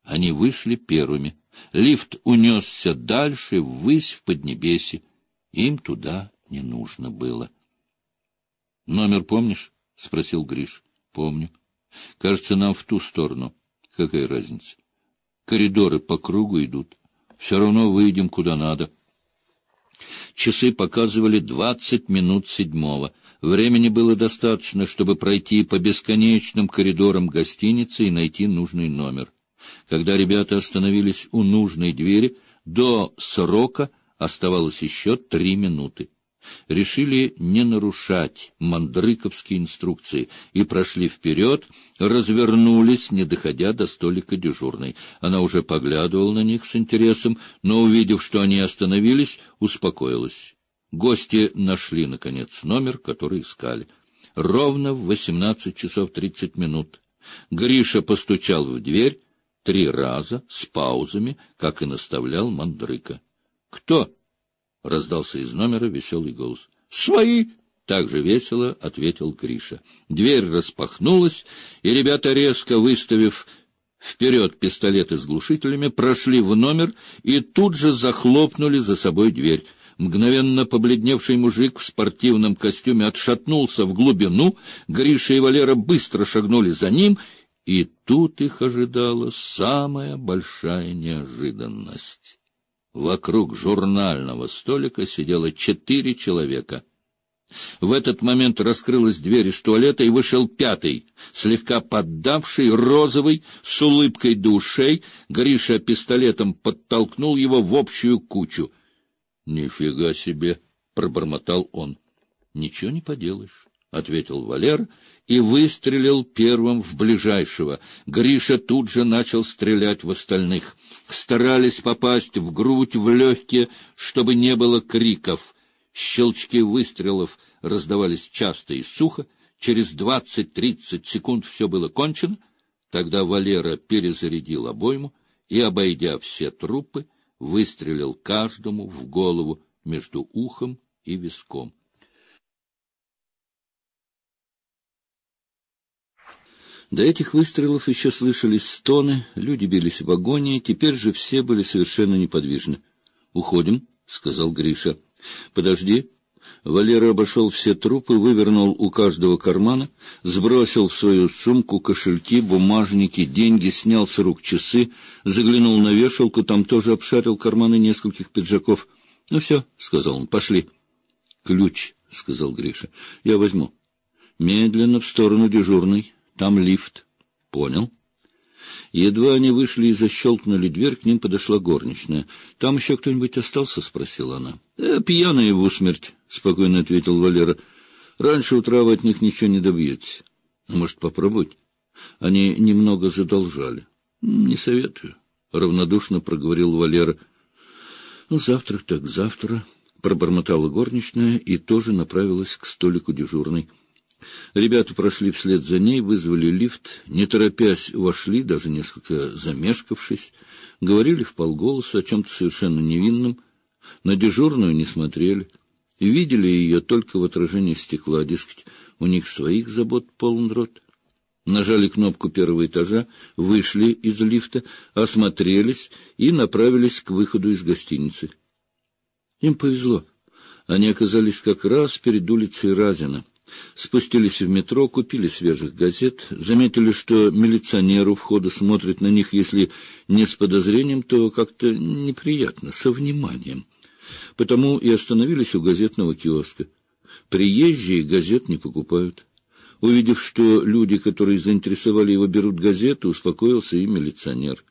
Они вышли первыми. Лифт унесся дальше, ввысь, в поднебесье. Им туда не нужно было. — Номер помнишь? — спросил Гриш. — Помню. — Кажется, нам в ту сторону. Какая разница? Коридоры по кругу идут. Все равно выйдем куда надо. Часы показывали 20 минут 7. Времени было достаточно, чтобы пройти по бесконечным коридорам гостиницы и найти нужный номер. Когда ребята остановились у нужной двери, до срока оставалось еще 3 минуты. Решили не нарушать мандрыковские инструкции и прошли вперед, развернулись, не доходя до столика дежурной. Она уже поглядывала на них с интересом, но, увидев, что они остановились, успокоилась. Гости нашли, наконец, номер, который искали. Ровно в 18 часов 30 минут. Гриша постучал в дверь 3 раза, с паузами, как и наставлял Мандрыка. — Кто? — раздался из номера веселый голос. — Свои! — также весело ответил Гриша. Дверь распахнулась, и ребята, резко выставив вперед пистолеты с глушителями, прошли в номер и тут же захлопнули за собой дверь. Мгновенно побледневший мужик в спортивном костюме отшатнулся в глубину, Гриша и Валера быстро шагнули за ним, и тут их ожидала самая большая неожиданность. Вокруг журнального столика сидело 4 человека. В этот момент раскрылась дверь из туалета, и вышел 5-й, слегка поддавший, розовый, с улыбкой до ушей. Гриша пистолетом подтолкнул его в общую кучу. — Нифига себе! — пробормотал он. — Ничего не поделаешь, — ответил Валера и выстрелил первым в ближайшего. Гриша тут же начал стрелять в остальных. Старались попасть в грудь, в легкие, чтобы не было криков. Щелчки выстрелов раздавались часто и сухо. Через 20-30 секунд все было кончено. Тогда Валера перезарядил обойму и, обойдя все трупы, выстрелил каждому в голову между ухом и виском. До этих выстрелов еще слышались стоны, люди бились в агонии, теперь же все были совершенно неподвижны. — Уходим, — сказал Гриша. — Подожди. Валера обошел все трупы, вывернул у каждого кармана, сбросил в свою сумку кошельки, бумажники, деньги, снял с рук часы, заглянул на вешалку, там тоже обшарил карманы нескольких пиджаков. — Ну все, — сказал он, — пошли. — Ключ, — сказал Гриша, — я возьму. Медленно в сторону дежурной. Там лифт. — Понял. Едва они вышли и защелкнули дверь, к ним подошла горничная. — Там еще кто-нибудь остался? — спросила она. — Пьяные в усмерть, — спокойно ответил Валера. — Раньше утра вы от них ничего не добьетесь. Может, попробовать? Они немного задолжали. — Не советую, — равнодушно проговорил Валера. — Ну, завтра так завтра, — пробормотала горничная и тоже направилась к столику дежурной. Ребята прошли вслед за ней, вызвали лифт, не торопясь вошли, даже несколько замешкавшись, говорили вполголоса о чем-то совершенно невинном, на дежурную не смотрели, видели ее только в отражении стекла, дескать, у них своих забот полон рот. Нажали кнопку 1-го этажа, вышли из лифта, осмотрелись и направились к выходу из гостиницы. Им повезло, они оказались как раз перед улицей Разина. Спустились в метро, купили свежих газет, заметили, что милиционер у входа смотрит на них, если не с подозрением, то как-то неприятно, со вниманием. Потому и остановились у газетного киоска. Приезжие газет не покупают. Увидев, что люди, которые заинтересовали его, берут газеты, успокоился и милиционер.